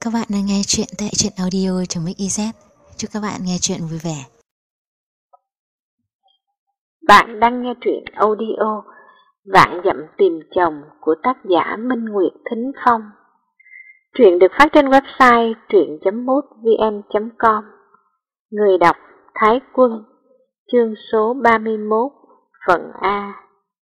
Các bạn đang nghe chuyện tại truyện audio.mix.iz. Chúc các bạn nghe chuyện vui vẻ. Bạn đang nghe truyện audio Vạn Dặm Tìm Chồng của tác giả Minh Nguyệt Thính Phong. Truyện được phát trên website truyện.mútvn.com. Người đọc Thái Quân. Chương số 31, phần A.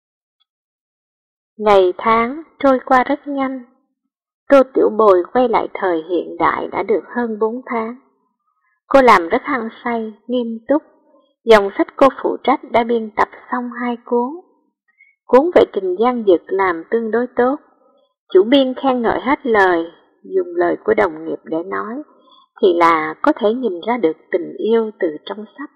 Ngày tháng trôi qua rất nhanh. Tô Tiểu Bồi quay lại thời hiện đại đã được hơn 4 tháng. Cô làm rất hăng say, nghiêm túc. Dòng sách cô phụ trách đã biên tập xong 2 cuốn. Cuốn về Trình Giang Dực làm tương đối tốt. Chủ biên khen ngợi hết lời, dùng lời của đồng nghiệp để nói, thì là có thể nhìn ra được tình yêu từ trong sách.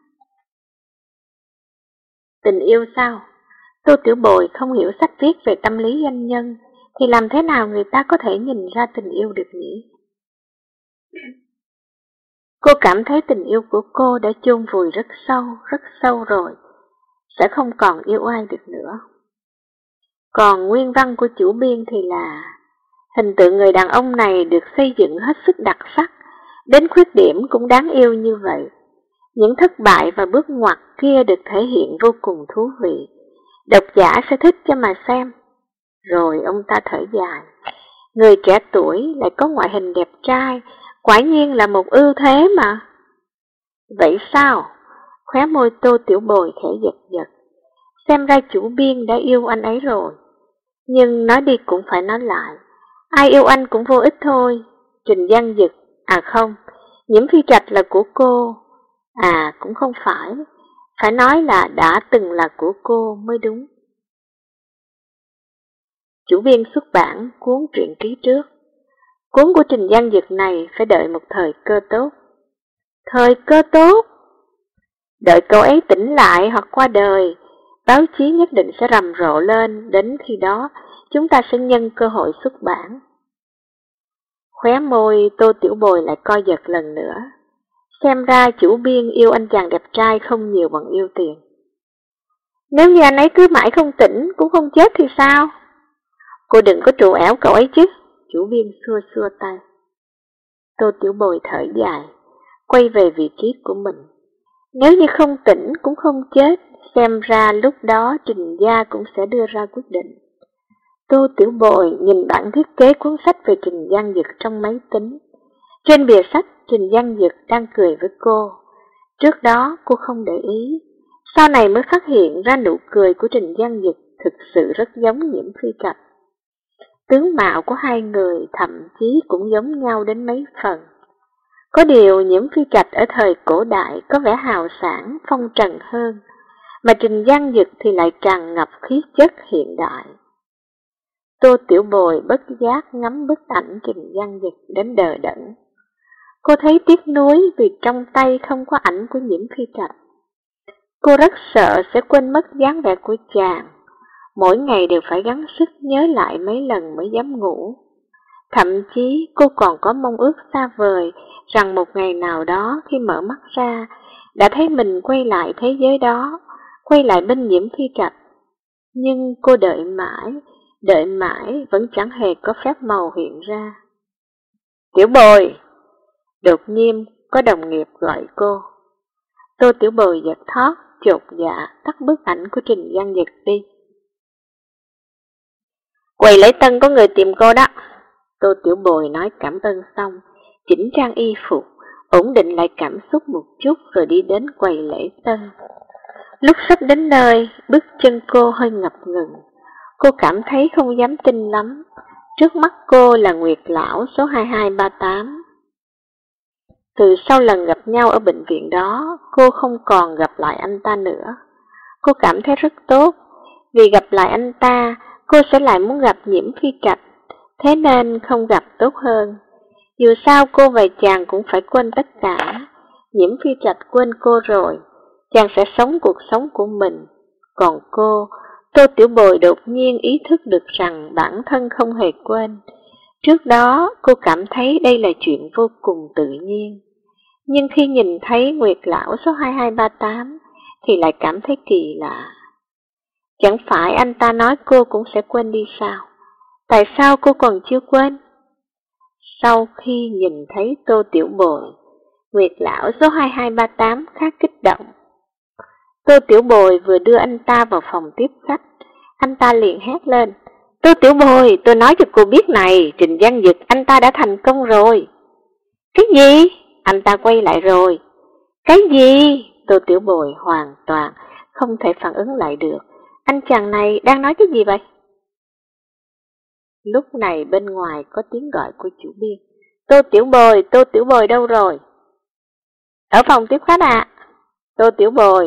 Tình yêu sao? Tô Tiểu Bồi không hiểu sách viết về tâm lý doanh nhân, thì làm thế nào người ta có thể nhìn ra tình yêu được nhỉ? Cô cảm thấy tình yêu của cô đã chôn vùi rất sâu rồi, sẽ không còn yêu ai được nữa. Còn nguyên văn của chủ biên thì là hình tượng người đàn ông này được xây dựng hết sức đặc sắc, đến khuyết điểm cũng đáng yêu như vậy. Những thất bại và bước ngoặt kia được thể hiện vô cùng thú vị, độc giả sẽ thích cho mà xem. Rồi ông ta thở dài, người trẻ tuổi lại có ngoại hình đẹp trai, quả nhiên là một ưu thế mà. Vậy sao? Khóe môi Tô Tiểu Bồi khẽ giật giật. Xem ra chủ biên đã yêu anh ấy rồi. Nhưng nói đi cũng phải nói lại, ai yêu anh cũng vô ích thôi. Trình Giang Dực, à không, Nhiễm Phi Trạch là của cô. À cũng không phải nói là đã từng là của cô mới đúng. Chủ biên xuất bản cuốn truyện ký trước. Cuốn của Trình Giang Dực này phải đợi một thời cơ tốt. Thời cơ tốt? Đợi cậu ấy tỉnh lại hoặc qua đời, báo chí nhất định sẽ rầm rộ lên, đến khi đó chúng ta sẽ nhân cơ hội xuất bản. Khóe môi Tô Tiểu Bồi lại co giật lần nữa. Xem ra chủ biên yêu anh chàng đẹp trai không nhiều bằng yêu tiền. Nếu như anh ấy cứ mãi không tỉnh, cũng không chết thì sao? Cô đừng có trù ẻo cậu ấy chứ. Chủ biên xua tay. Tô Tiểu Bồi thở dài, quay về vị trí của mình. Nếu như không tỉnh cũng không chết, xem ra lúc đó Trình gia cũng sẽ đưa ra quyết định. Tô Tiểu Bồi nhìn bản thiết kế cuốn sách về Trình Giang Dực trong máy tính. Trên bìa sách, Trình Giang Dực đang cười với cô. Trước đó cô không để ý, sau này mới phát hiện ra nụ cười của Trình Giang Dực thực sự rất giống Nhiễm Phi Trạch. Tướng mạo của hai người thậm chí cũng giống nhau đến mấy phần. Có điều Nhiễm Phi Trạch ở thời cổ đại có vẻ hào sảng, phong trần hơn, mà Trình Giang Dực thì lại tràn ngập khí chất hiện đại. Tô Tiểu Bồi bất giác ngắm bức ảnh Trình Giang Dực đến đờ đẫn. Cô thấy tiếc nuối vì trong tay không có ảnh của Nhiễm Phi Trạch. Cô rất sợ sẽ quên mất dáng vẻ của chàng, mỗi ngày đều phải gắng sức nhớ lại mấy lần mới dám ngủ. Thậm chí cô còn có mong ước xa vời rằng một ngày nào đó khi mở mắt ra, đã thấy mình quay lại thế giới đó, quay lại bên Nhiễm Phi Trạch. Nhưng cô đợi mãi vẫn chẳng hề có phép màu hiện ra. Tiểu Bồi! Đột nhiên có đồng nghiệp gọi cô. Tô Tiểu Bồi giật thót, chột dạ tắt bức ảnh của Trình Giang Dực đi. Quầy lễ tân có người tìm cô đó. Tô Tiểu Bồi nói cảm ơn xong, chỉnh trang y phục, ổn định lại cảm xúc một chút rồi đi đến quầy lễ tân. Lúc sắp đến nơi, bước chân cô hơi ngập ngừng. Cô cảm thấy không dám tin lắm. Trước mắt cô là Nguyệt Lão số 2238. Từ sau lần gặp nhau ở bệnh viện đó, cô không còn gặp lại anh ta nữa. Cô cảm thấy rất tốt, vì gặp lại anh ta, cô sẽ lại muốn gặp Nhiễm Phi Trạch, thế nên không gặp tốt hơn. Dù sao cô và chàng cũng phải quên tất cả. Nhiễm Phi Trạch quên cô rồi, chàng sẽ sống cuộc sống của mình. Còn cô, Tô Tiểu Bồi đột nhiên ý thức được rằng bản thân không hề quên. Trước đó cô cảm thấy đây là chuyện vô cùng tự nhiên. Nhưng khi nhìn thấy Nguyệt Lão số 2238 thì lại cảm thấy kỳ lạ. Chẳng phải anh ta nói cô cũng sẽ quên đi sao? Tại sao cô còn chưa quên? Sau khi nhìn thấy Tô Tiểu Bồi, Nguyệt lão số 2238 khá kích động. Tô Tiểu Bồi vừa đưa anh ta vào phòng tiếp khách, anh ta liền hét lên: Tô Tiểu Bồi, tôi nói cho cô biết này, Trình Văn Dực anh ta đã thành công rồi. Cái gì? Anh ta quay lại rồi. Cái gì? Tô Tiểu Bồi hoàn toàn không thể phản ứng lại được. Anh chàng này đang nói cái gì vậy? Lúc này bên ngoài có tiếng gọi của chủ biên. Tô Tiểu Bồi đâu rồi? Ở phòng tiếp khách ạ. Tô Tiểu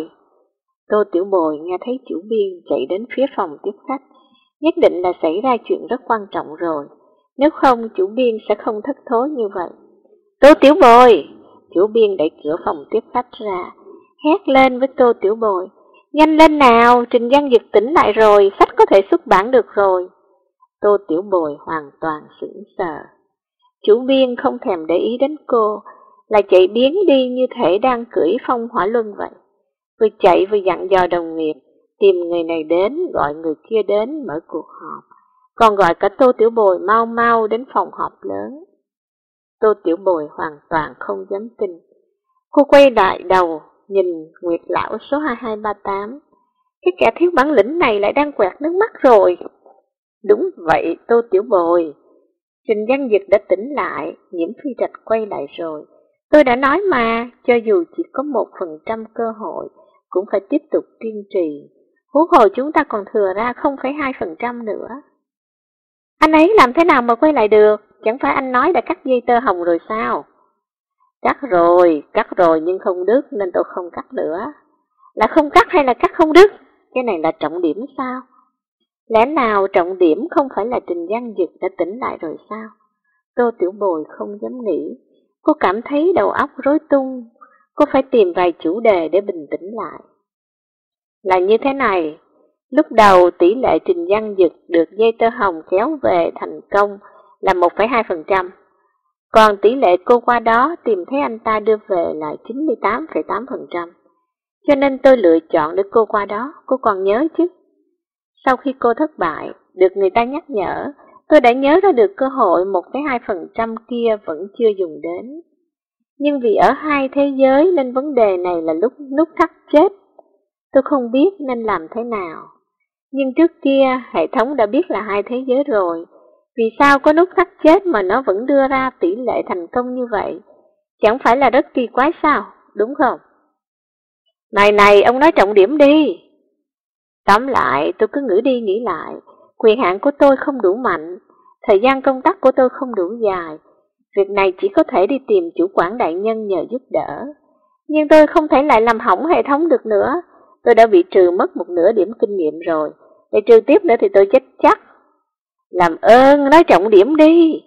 Bồi nghe thấy chủ biên chạy đến phía phòng tiếp khách, nhất định là xảy ra chuyện rất quan trọng rồi, nếu không chủ biên sẽ không thất thố như vậy. Tô Tiểu Bồi! Chủ biên đẩy cửa phòng tiếp khách ra, hét lên với Tô Tiểu Bồi: Nhanh lên nào, Trình Văn Dực tỉnh lại rồi, sách có thể xuất bản được rồi. Tô Tiểu Bồi hoàn toàn sững sờ. Chủ biên không thèm để ý đến cô, là chạy biến đi như thể đang cưỡi phong hỏa luân vậy. Vừa chạy vừa dặn dò đồng nghiệp, tìm người này đến, gọi người kia đến, mở cuộc họp, còn gọi cả Tô Tiểu Bồi mau mau đến phòng họp lớn. Tô Tiểu Bồi hoàn toàn không dám tin. Cô quay lại đầu, nhìn Nguyệt lão số 2238. Cái kẻ thiếu bản lĩnh này lại đang quẹt nước mắt rồi. Đúng vậy, Tô Tiểu Bồi. Trình Văn Dực đã tỉnh lại, Nhiễm Phi Trạch quay lại rồi. Tôi đã nói mà, cho dù chỉ có 1% cơ hội, cũng phải tiếp tục kiên trì. Huống hồ chúng ta còn thừa ra 0,2% nữa. Anh ấy làm thế nào mà quay lại được? Chẳng phải anh nói đã cắt dây tơ hồng rồi sao? Cắt rồi nhưng không đứt nên tôi không cắt nữa. Là không cắt hay là cắt không đứt? Cái này là trọng điểm sao? Lẽ nào trọng điểm không phải là Trình Văn Dực đã tỉnh lại rồi sao? Tô Tiểu Bồi không dám nghĩ. Cô cảm thấy đầu óc rối tung. Cô phải tìm vài chủ đề để bình tĩnh lại. Là như thế này, lúc đầu tỷ lệ Trình Văn Dực được dây tơ hồng kéo về thành công là 1,2%. Còn tỷ lệ cô qua đó tìm thấy anh ta đưa về là 98,8%. Cho nên tôi lựa chọn để cô qua đó, cô còn nhớ chứ? Sau khi cô thất bại, được người ta nhắc nhở, tôi đã nhớ ra được cơ hội 1,2% kia vẫn chưa dùng đến. Nhưng vì ở hai thế giới nên vấn đề này là lúc nút thắt chết. Tôi không biết nên làm thế nào. Nhưng trước kia hệ thống đã biết là hai thế giới rồi. Vì sao có nút thắt chết mà nó vẫn đưa ra tỷ lệ thành công như vậy? Chẳng phải là rất kỳ quái sao, đúng không? Này, ông nói trọng điểm đi. Tóm lại, tôi cứ nghĩ đi nghĩ lại. Quyền hạn của tôi không đủ mạnh. Thời gian công tác của tôi không đủ dài. Việc này chỉ có thể đi tìm chủ quản đại nhân nhờ giúp đỡ. Nhưng tôi không thể lại làm hỏng hệ thống được nữa. Tôi đã bị trừ mất một nửa điểm kinh nghiệm rồi. Để trừ tiếp nữa thì tôi chết chắc. Làm ơn, nói trọng điểm đi.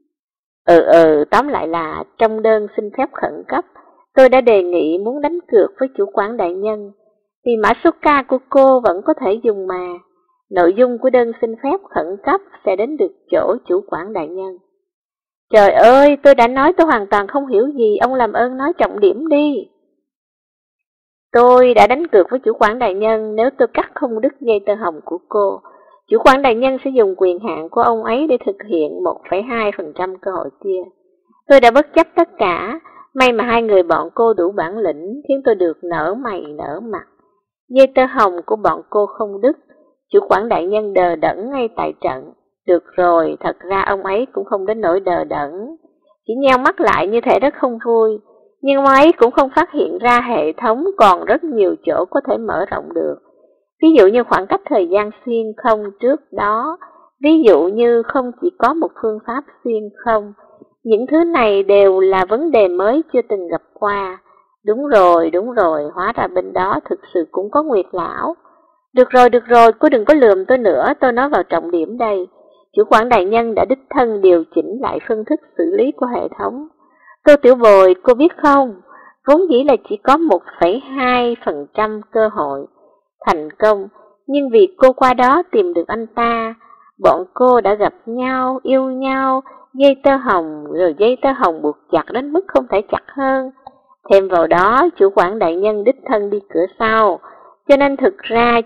Tóm lại là trong đơn xin phép khẩn cấp, tôi đã đề nghị muốn đánh cược với chủ quản đại nhân. Vì mã số ca của cô vẫn có thể dùng mà. Nội dung của đơn xin phép khẩn cấp sẽ đến được chỗ chủ quản đại nhân. Trời ơi, tôi đã nói tôi hoàn toàn không hiểu gì, ông làm ơn nói trọng điểm đi. Tôi đã đánh cược với chủ quản đại nhân, nếu tôi cắt không đứt dây tơ hồng của cô, chủ quản đại nhân sẽ dùng quyền hạn của ông ấy để thực hiện 1,2% cơ hội kia. Tôi đã bất chấp tất cả, may mà hai người bọn cô đủ bản lĩnh khiến tôi được nở mày nở mặt. Dây tơ hồng của bọn cô không đứt, chủ quản đại nhân đờ đẫn ngay tại trận. Được rồi, thật ra ông ấy cũng không đến nỗi đờ đẫn, chỉ nheo mắt lại như thể rất không vui. Nhưng ông ấy cũng không phát hiện ra hệ thống còn rất nhiều chỗ có thể mở rộng được. Ví dụ như khoảng cách thời gian xuyên không trước đó, ví dụ như không chỉ có một phương pháp xuyên không. Những thứ này đều là vấn đề mới chưa từng gặp qua. Đúng rồi, hóa ra bên đó thực sự cũng có Nguyệt lão. Được rồi, cô đừng có lườm tôi nữa, tôi nói vào trọng điểm đây. Chủ quản đại nhân đã đích thân điều chỉnh lại phương thức xử lý của hệ thống. Tô Tiểu Bồi, cô biết không, vốn dĩ là chỉ có 1,2% cơ hội thành công, nhưng vì cô qua đó tìm được anh ta, bọn cô đã gặp nhau, yêu nhau, dây tơ hồng, rồi dây tơ hồng buộc chặt đến mức không thể chặt hơn. Thêm vào đó, chủ quản đại nhân đích thân đi cửa sau, cho nên thực ra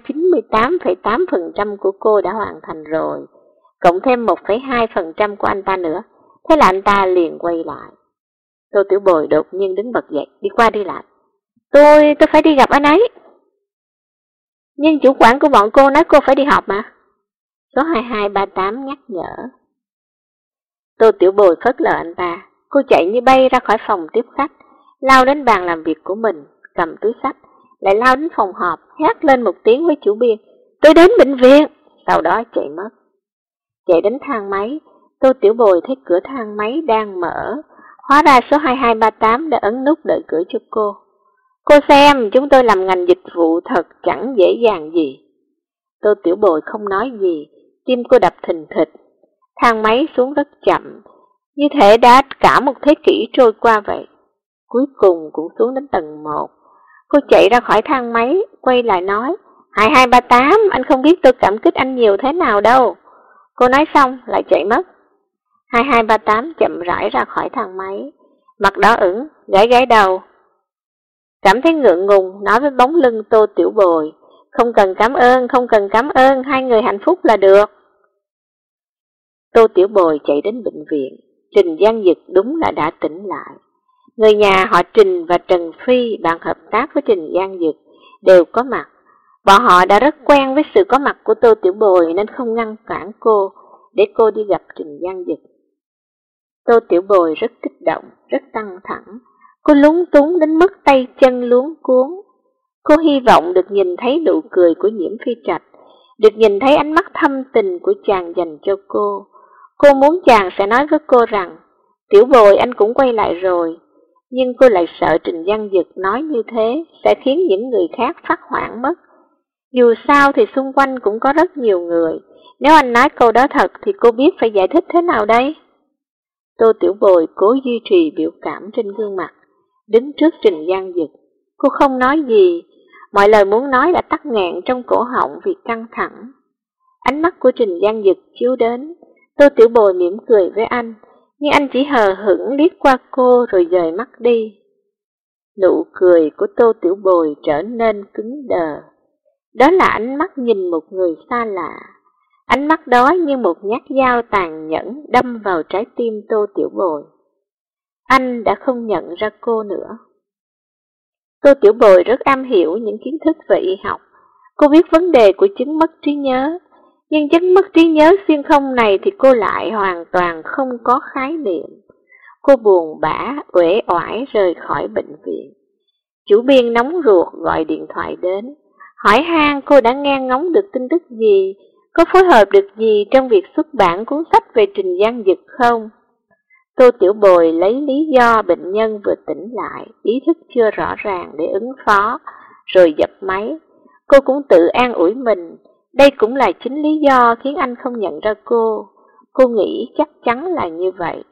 98,8% của cô đã hoàn thành rồi, cộng thêm 1,2% của anh ta nữa. Thế là anh ta liền quay lại. Tô Tiểu Bồi đột nhiên đứng bật dậy, đi qua đi lại. Tôi phải đi gặp anh ấy. Nhưng chủ quản của bọn cô nói cô phải đi họp mà. Số 2238 nhắc nhở. Tô Tiểu Bồi phớt lờ anh ta. Cô chạy như bay ra khỏi phòng tiếp khách, lao đến bàn làm việc của mình, cầm túi xách, lại lao đến phòng họp, hét lên một tiếng với chủ biên. Tôi đến bệnh viện. Sau đó chạy mất. Chạy đến thang máy, Tô Tiểu Bồi thấy cửa thang máy đang mở. Hóa ra số 2238 đã ấn nút đợi cửa cho cô. Cô xem, chúng tôi làm ngành dịch vụ thật chẳng dễ dàng gì. Tô Tiểu Bồi không nói gì, tim cô đập thình thịch. Thang máy xuống rất chậm, như thể đã cả một thế kỷ trôi qua vậy. Cuối cùng cũng xuống đến tầng 1. Cô chạy ra khỏi thang máy, quay lại nói, 2238, anh không biết tôi cảm kích anh nhiều thế nào đâu. Cô nói xong lại chạy mất. 2238 chậm rãi ra khỏi thang máy, mặt đỏ ửng, gãi đầu. Cảm thấy ngượng ngùng, nói với bóng lưng Tô Tiểu Bồi, không cần cảm ơn, hai người hạnh phúc là được. Tô Tiểu Bồi chạy đến bệnh viện, Trình Giang Dực đúng là đã tỉnh lại. Người nhà họ Trình và Trần Phi, bạn hợp tác với Trình Giang Dực, đều có mặt. Bọn họ đã rất quen với sự có mặt của Tô Tiểu Bồi nên không ngăn cản cô để cô đi gặp Trình Giang Dực. Tô Tiểu Bồi rất kích động, rất căng thẳng. Cô lúng túng đến mức tay chân luống cuống. Cô hy vọng được nhìn thấy nụ cười của Nhiễm Phi Trạch, được nhìn thấy ánh mắt thâm tình của chàng dành cho cô. Cô muốn chàng sẽ nói với cô rằng, Tiểu Bồi anh cũng quay lại rồi. Nhưng cô lại sợ Trình Giang Dực nói như thế sẽ khiến những người khác phát hoảng mất. Dù sao thì xung quanh cũng có rất nhiều người. Nếu anh nói câu đó thật thì cô biết phải giải thích thế nào đây? Tô Tiểu Bồi cố duy trì biểu cảm trên gương mặt, đứng trước Trình Giang Dực. Cô không nói gì, mọi lời muốn nói đã tắc nghẹn trong cổ họng vì căng thẳng. Ánh mắt của Trình Giang Dực chiếu đến, Tô Tiểu Bồi mỉm cười với anh, nhưng anh chỉ hờ hững liếc qua cô rồi dời mắt đi. Nụ cười của Tô Tiểu Bồi trở nên cứng đờ. Đó là ánh mắt nhìn một người xa lạ. Ánh mắt đó như một nhát dao tàn nhẫn đâm vào trái tim Tô Tiểu Bồi. Anh đã không nhận ra cô nữa. Tô Tiểu Bồi rất am hiểu những kiến thức về y học. Cô biết vấn đề của chứng mất trí nhớ. Nhưng chứng mất trí nhớ xuyên không này thì cô lại hoàn toàn không có khái niệm. Cô buồn bã, uể oải rời khỏi bệnh viện. Chủ biên nóng ruột gọi điện thoại đến, hỏi han cô đã nghe ngóng được tin tức gì, có phối hợp được gì trong việc xuất bản cuốn sách về Trình Giang Dực không? Tô Tiểu Bồi lấy lý do bệnh nhân vừa tỉnh lại, ý thức chưa rõ ràng để ứng phó, rồi dập máy. Cô cũng tự an ủi mình, đây cũng là chính lý do khiến anh không nhận ra cô. Cô nghĩ chắc chắn là như vậy.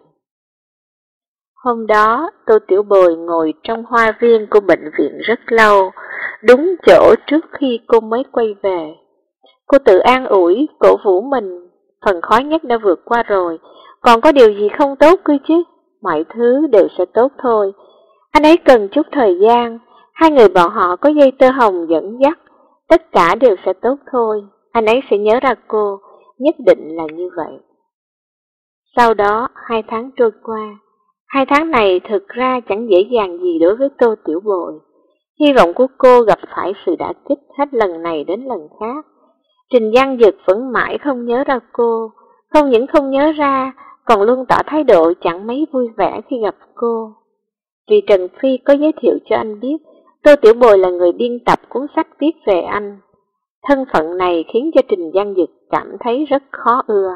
Hôm đó, Tô Tiểu Bồi ngồi trong hoa viên của bệnh viện rất lâu, đúng chỗ trước khi cô mới quay về. Cô tự an ủi, cổ vũ mình, phần khó nhất đã vượt qua rồi, còn có điều gì không tốt cơ chứ, mọi thứ đều sẽ tốt thôi. Anh ấy cần chút thời gian, hai người bọn họ có dây tơ hồng dẫn dắt, tất cả đều sẽ tốt thôi, anh ấy sẽ nhớ ra cô, nhất định là như vậy. Sau đó, 2 tháng trôi qua. 2 tháng này thực ra chẳng dễ dàng gì đối với Tô Tiểu Bồi. Hy vọng của cô gặp phải sự đả kích hết lần này đến lần khác. Trình Giang Dực vẫn mãi không nhớ ra cô, không những không nhớ ra, còn luôn tỏ thái độ chẳng mấy vui vẻ khi gặp cô. Vì Trần Phi có giới thiệu cho anh biết, Tô Tiểu Bồi là người biên tập cuốn sách viết về anh. Thân phận này khiến cho Trình Giang Dực cảm thấy rất khó ưa.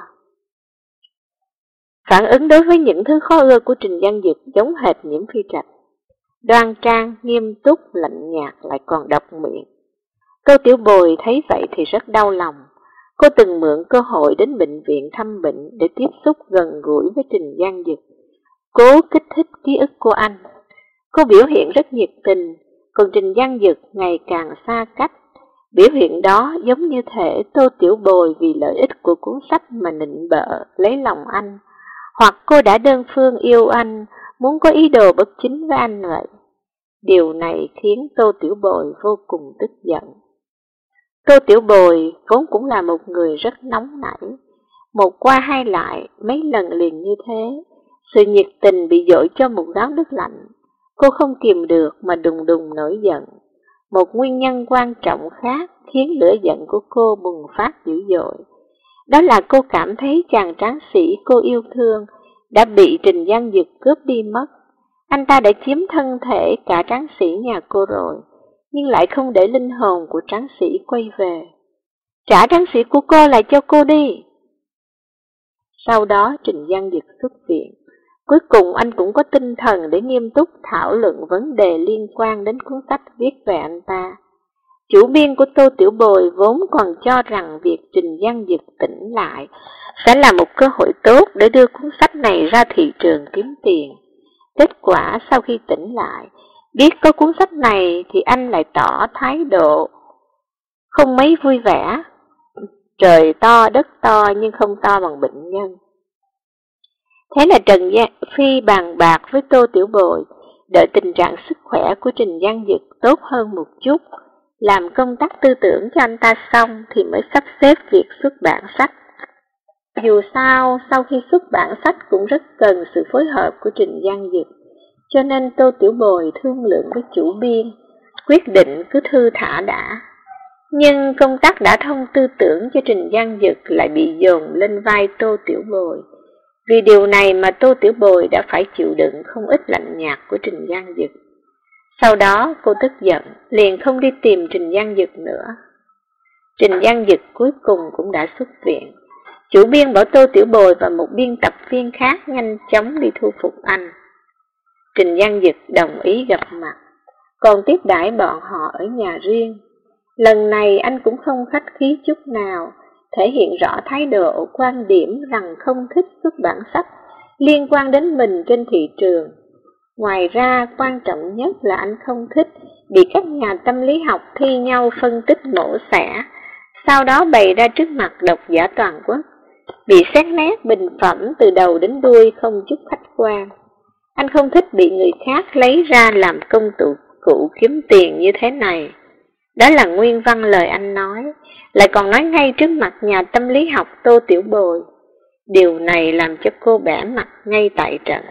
Phản ứng đối với những thứ khó ưa của Trình Giang Dực giống hệt Nhiễm Phi Trạch. Đoan trang, nghiêm túc, lạnh nhạt lại còn độc miệng. Tô Tiểu Bồi thấy vậy thì rất đau lòng. Cô từng mượn cơ hội đến bệnh viện thăm bệnh để tiếp xúc gần gũi với Trình Giang Dực, cố kích thích ký ức của anh. Cô biểu hiện rất nhiệt tình, còn Trình Giang Dực ngày càng xa cách. Biểu hiện đó giống như thể Tô Tiểu Bồi vì lợi ích của cuốn sách mà nịnh bợ, lấy lòng anh. Hoặc cô đã đơn phương yêu anh, muốn có ý đồ bất chính với anh vậy. Điều này khiến Tô Tiểu Bồi vô cùng tức giận. Tô Tiểu Bồi vốn cũng là một người rất nóng nảy. Một qua hai lại, mấy lần liền như thế. Sự nhiệt tình bị dội cho một gáo nước lạnh. Cô không kìm được mà đùng đùng nổi giận. Một nguyên nhân quan trọng khác khiến lửa giận của cô bùng phát dữ dội. Đó là cô cảm thấy chàng tráng sĩ cô yêu thương đã bị Trình Giang Dực cướp đi mất. Anh ta đã chiếm thân thể cả tráng sĩ nhà cô rồi, nhưng lại không để linh hồn của tráng sĩ quay về. Trả tráng sĩ của cô lại cho cô đi. Sau đó Trình Giang Dực xuất viện. Cuối cùng anh cũng có tinh thần để nghiêm túc thảo luận vấn đề liên quan đến cuốn sách viết về anh ta. Chủ biên của Tô Tiểu Bồi vốn còn cho rằng việc Trình Giang Dực tỉnh lại sẽ là một cơ hội tốt để đưa cuốn sách này ra thị trường kiếm tiền. Kết quả sau khi tỉnh lại, biết có cuốn sách này thì anh lại tỏ thái độ không mấy vui vẻ. Trời to đất to nhưng không to bằng bệnh nhân. Thế là Trần Phi bàn bạc với Tô Tiểu Bồi, đợi tình trạng sức khỏe của Trình Giang Dực tốt hơn một chút, làm công tác tư tưởng cho anh ta xong thì mới sắp xếp việc xuất bản sách. Dù sao, sau khi xuất bản sách cũng rất cần sự phối hợp của Trình Giang Dực, cho nên Tô Tiểu Bồi thương lượng với chủ biên, quyết định cứ thư thả đã. Nhưng công tác đã thông tư tưởng cho Trình Giang Dực lại bị dồn lên vai Tô Tiểu Bồi. Vì điều này mà Tô Tiểu Bồi đã phải chịu đựng không ít lạnh nhạt của Trình Giang Dực. Sau đó cô tức giận, liền không đi tìm Trình Giang Dực nữa. Trình Giang Dực cuối cùng cũng đã xuất viện. Chủ biên bảo Tô Tiểu Bồi và một biên tập viên khác nhanh chóng đi thu phục anh. Trình Giang Dực đồng ý gặp mặt, còn tiếp đãi bọn họ ở nhà riêng. Lần này anh cũng không khách khí chút nào, thể hiện rõ thái độ quan điểm rằng không thích xuất bản sách liên quan đến mình trên thị trường. Ngoài ra, quan trọng nhất là anh không thích bị các nhà tâm lý học thi nhau phân tích mổ xẻ, sau đó bày ra trước mặt độc giả toàn quốc, bị xét nét bình phẩm từ đầu đến đuôi không chút khách quan. Anh không thích bị người khác lấy ra làm công cụ kiếm tiền như thế này. Đó là nguyên văn lời anh nói, lại còn nói ngay trước mặt nhà tâm lý học Tô Tiểu Bồi. Điều này làm cho cô bẽ mặt ngay tại trận.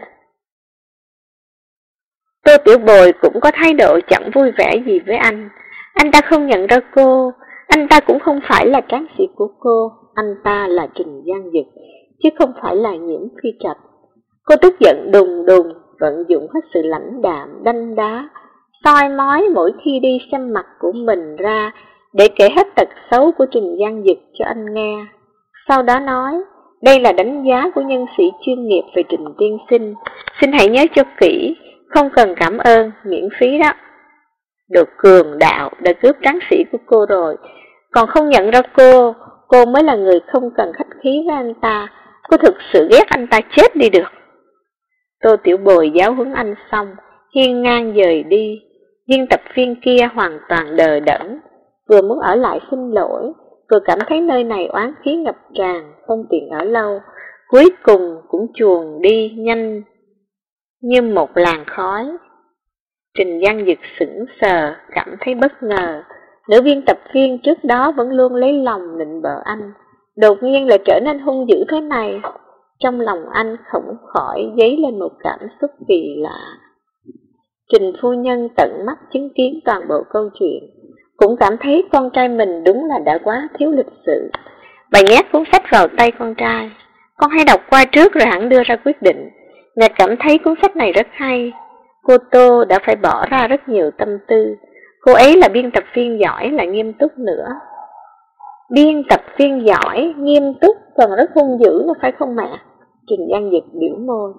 Tô Tiểu Bồi cũng có thái độ chẳng vui vẻ gì với anh. Anh ta không nhận ra cô, anh ta cũng không phải là tráng sĩ của cô, anh ta là Trình Giang Dực, chứ không phải là Nhiễm Phi Trạch. Cô tức giận đùng đùng, vận dụng hết sự lãnh đạm, đanh đá, soi mói mỗi khi đi xem mặt của mình ra để kể hết tật xấu của Trình Giang Dực cho anh nghe. Sau đó nói, đây là đánh giá của nhân sĩ chuyên nghiệp về Trình tiên sinh, xin hãy nhớ cho kỹ, không cần cảm ơn, miễn phí đó. Đồ cường đạo đã cướp tráng sĩ của cô rồi, còn không nhận ra cô mới là người không cần khách khí với anh ta, cô thực sự ghét anh ta chết đi được. Tô Tiểu Bồi giáo huấn anh xong, hiên ngang dời đi. Viên tập viên kia hoàn toàn đờ đẫn, vừa muốn ở lại xin lỗi, vừa cảm thấy nơi này oán khí ngập tràn, không tiện ở lâu, cuối cùng cũng chuồn đi nhanh như một làn khói. Trình Giang Dực sững sờ, cảm thấy bất ngờ. Nữ viên tập viên trước đó vẫn luôn lấy lòng nịnh bợ anh, đột nhiên lại trở nên hung dữ thế này. Trong lòng anh không khỏi dấy lên một cảm xúc kỳ lạ. Trình phu nhân tận mắt chứng kiến toàn bộ câu chuyện, cũng cảm thấy con trai mình đúng là đã quá thiếu lịch sự. Bà nhét cuốn sách vào tay con trai. Con hãy đọc qua trước rồi hẳn đưa ra quyết định. Mẹ cảm thấy cuốn sách này rất hay. Cô Tô đã phải bỏ ra rất nhiều tâm tư. Cô ấy là biên tập viên giỏi, lại nghiêm túc nữa. Biên tập viên giỏi, nghiêm túc, còn rất hung dữ là phải không mẹ? Trình Giang Dực biểu môi.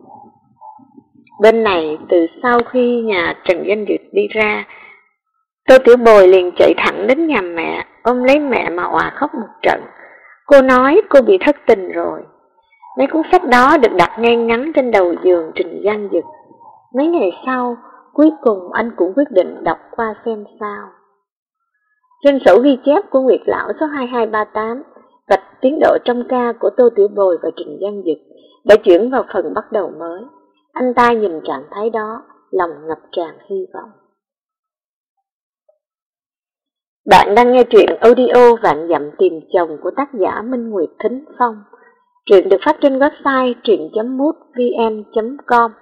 Bên này, từ sau khi nhà Trần Giang Dực đi ra, Tô Tiểu Bồi liền chạy thẳng đến nhà mẹ, ôm lấy mẹ mà òa khóc một trận. Cô nói cô bị thất tình rồi. Mấy cuốn sách đó được đặt ngay ngắn trên đầu giường Trình Giang Dực. Mấy ngày sau, cuối cùng anh cũng quyết định đọc qua xem sao. Trên sổ ghi chép của Nguyệt Lão số 2238, vạch tiến độ trong ca của Tô Tiểu Bồi và Trình Giang Dực đã chuyển vào phần bắt đầu mới. Anh ta nhìn trạng thái đó, lòng ngập tràn hy vọng. Bạn đang nghe truyện audio Vạn Dặm Tìm Chồng của tác giả Minh Nguyệt Thính Phong. Truyện được phát trên website truyện.mútvn.com.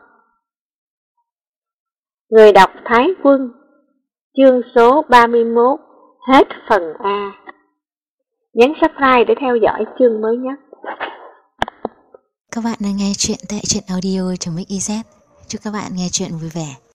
Người đọc Thái Quân, chương số 31, hết phần A. Nhấn subscribe để theo dõi chương mới nhất. Các bạn đang nghe chuyện tại truyện audio.mix.iz. Chúc các bạn nghe chuyện vui vẻ.